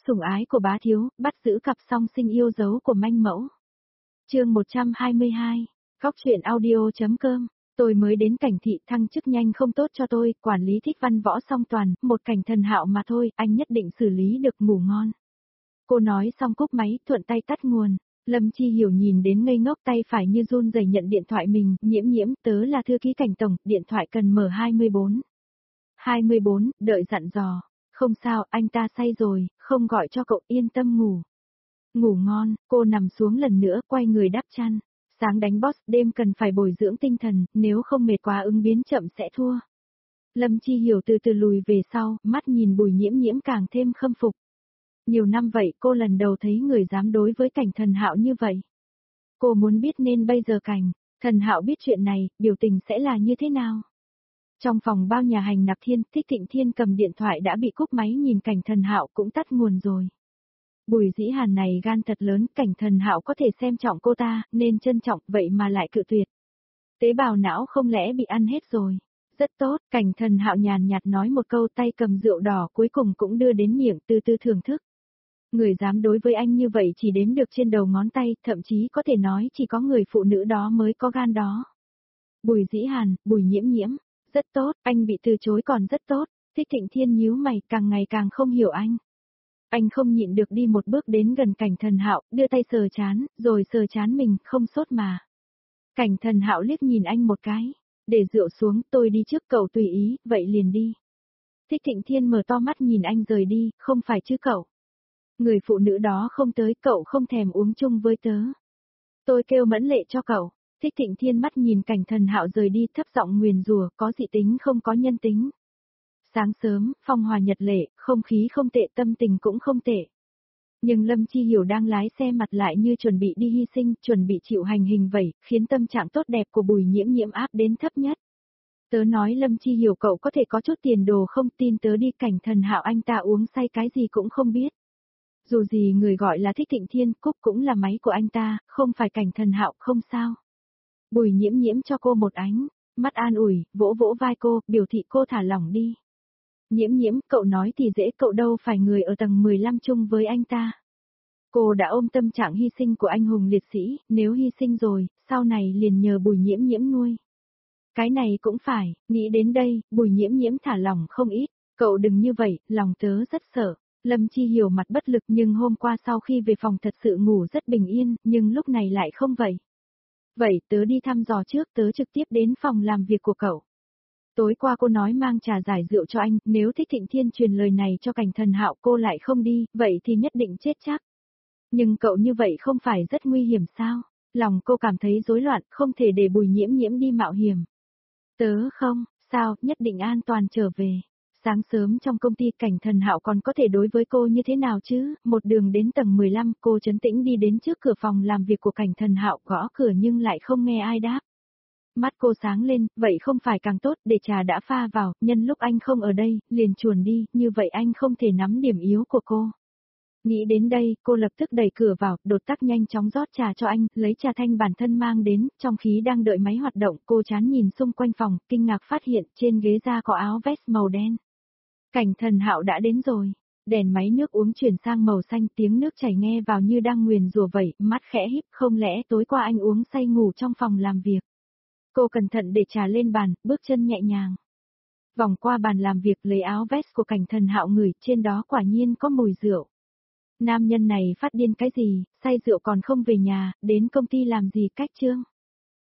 Sủng ái của bá thiếu, bắt giữ cặp song sinh yêu dấu của manh mẫu. Chương 122, Góc truyện audio.com. Tôi mới đến Cảnh thị, thăng chức nhanh không tốt cho tôi, quản lý thích văn võ song toàn, một Cảnh Thần Hạo mà thôi, anh nhất định xử lý được, ngủ ngon. Cô nói xong cúp máy, thuận tay tắt nguồn. Lâm Chi Hiểu nhìn đến ngây ngốc, tay phải như run rẩy nhận điện thoại mình, nhiễm, tớ là thư ký Cảnh tổng, điện thoại cần mở 24. 24, đợi dặn dò. Không sao, anh ta say rồi, không gọi cho cậu, yên tâm ngủ. Ngủ ngon, cô nằm xuống lần nữa, quay người đắp chăn. Sáng đánh boss, đêm cần phải bồi dưỡng tinh thần, nếu không mệt quá ứng biến chậm sẽ thua. Lâm Chi Hiểu từ từ lùi về sau, mắt nhìn Bùi Nhiễm càng thêm khâm phục. Nhiều năm vậy cô lần đầu thấy người dám đối với Cảnh Thần Hạo như vậy. Cô muốn biết nên bây giờ Cảnh Thần Hạo biết chuyện này, biểu tình sẽ là như thế nào. Trong phòng bao nhà hành Nạp Thiên, Thích Thịnh Thiên cầm điện thoại đã bị cúp máy, nhìn Cảnh Thần Hạo cũng tắt nguồn rồi. Bùi Dĩ Hàn này gan thật lớn, Cảnh Thần Hạo có thể xem trọng cô ta, nên trân trọng, vậy mà lại cự tuyệt. Tế bào não không lẽ bị ăn hết rồi. Rất tốt, Cảnh Thần Hạo nhàn nhạt nói một câu, tay cầm rượu đỏ cuối cùng cũng đưa đến miệng, từ từ thưởng thức. Người dám đối với anh như vậy chỉ đếm được trên đầu ngón tay, thậm chí có thể nói chỉ có người phụ nữ đó mới có gan đó. Bùi Dĩ Hàn, Bùi Nhiễm, rất tốt, anh bị từ chối còn rất tốt. Thích Thịnh Thiên nhíu mày, càng ngày càng không hiểu anh. Anh không nhịn được đi một bước đến gần Cảnh Thần Hạo, đưa tay sờ trán, rồi sờ trán mình, không sốt mà. Cảnh Thần Hạo liếc nhìn anh một cái, để rượu xuống, tôi đi trước, cậu tùy ý, vậy liền đi. Thích Thịnh Thiên mở to mắt nhìn anh rời đi, không phải chứ cậu. Người phụ nữ đó không tới, cậu không thèm uống chung với tớ. Tôi kêu mẫn lệ cho cậu. Thích Thịnh Thiên mắt nhìn Cảnh Thần Hạo rời đi, thấp giọng nguyền rủa, có dị tính không có nhân tính. Sáng sớm, phong hòa nhật lệ, không khí không tệ, tâm tình cũng không tệ. Nhưng Lâm Chi Hiểu đang lái xe mặt lại như chuẩn bị đi hy sinh, chuẩn bị chịu hành hình vậy, khiến tâm trạng tốt đẹp của Bùi Nhiễm áp đến thấp nhất. Tớ nói Lâm Chi Hiểu cậu có thể có chút tiền đồ không, tin tớ đi, Cảnh Thần Hạo anh ta uống say cái gì cũng không biết. Dù gì người gọi là Thích Thịnh Thiên, Cúc cũng là máy của anh ta, không phải Cảnh Thần Hạo, không sao. Bùi Nhiễm cho cô một ánh mắt an ủi, vỗ vỗ vai cô, biểu thị cô thả lỏng đi. Nhiễm, cậu nói thì dễ, cậu đâu phải người ở tầng 15 chung với anh ta. Cô đã ôm tâm trạng hy sinh của anh hùng liệt sĩ, nếu hy sinh rồi, sau này liền nhờ Bùi Nhiễm nuôi. Cái này cũng phải, nghĩ đến đây, Bùi Nhiễm thả lỏng không ít, cậu đừng như vậy, lòng tớ rất sợ. Lâm Chi Hiểu mặt bất lực, nhưng hôm qua sau khi về phòng thật sự ngủ rất bình yên, nhưng lúc này lại không vậy. Vậy tớ đi thăm dò trước, tớ trực tiếp đến phòng làm việc của cậu. Tối qua cô nói mang trà giải rượu cho anh, nếu Thích Thịnh Thiên truyền lời này cho Cảnh Thần Hạo cô lại không đi, vậy thì nhất định chết chắc. Nhưng cậu như vậy không phải rất nguy hiểm sao? Lòng cô cảm thấy rối loạn, không thể để Bùi Nhiễm đi mạo hiểm. Tớ không, sao, nhất định an toàn trở về. Sáng sớm trong công ty, Cảnh Thần Hạo còn có thể đối với cô như thế nào chứ? Một đường đến tầng 15, cô trấn tĩnh đi đến trước cửa phòng làm việc của Cảnh Thần Hạo, gõ cửa nhưng lại không nghe ai đáp. Mắt cô sáng lên, vậy không phải càng tốt, để trà đã pha vào, nhân lúc anh không ở đây, liền chuồn đi, như vậy anh không thể nắm điểm yếu của cô. Nghĩ đến đây, cô lập tức đẩy cửa vào, đột tắc nhanh chóng rót trà cho anh, lấy trà thanh bản thân mang đến, trong khi đang đợi máy hoạt động, cô chán nhìn xung quanh phòng, kinh ngạc phát hiện, trên ghế da có áo vest màu đen. Cảnh Thần Hạo đã đến rồi. Đèn máy nước uống chuyển sang màu xanh, tiếng nước chảy nghe vào như đang nguyền rủa vậy, mắt khẽ híp, không lẽ tối qua anh uống say ngủ trong phòng làm việc. Cô cẩn thận để trà lên bàn, bước chân nhẹ nhàng. Vòng qua bàn làm việc, lấy áo vest của Cảnh Thần Hạo ngửi, trên đó quả nhiên có mùi rượu. Nam nhân này phát điên cái gì, say rượu còn không về nhà, đến công ty làm gì, cách chương.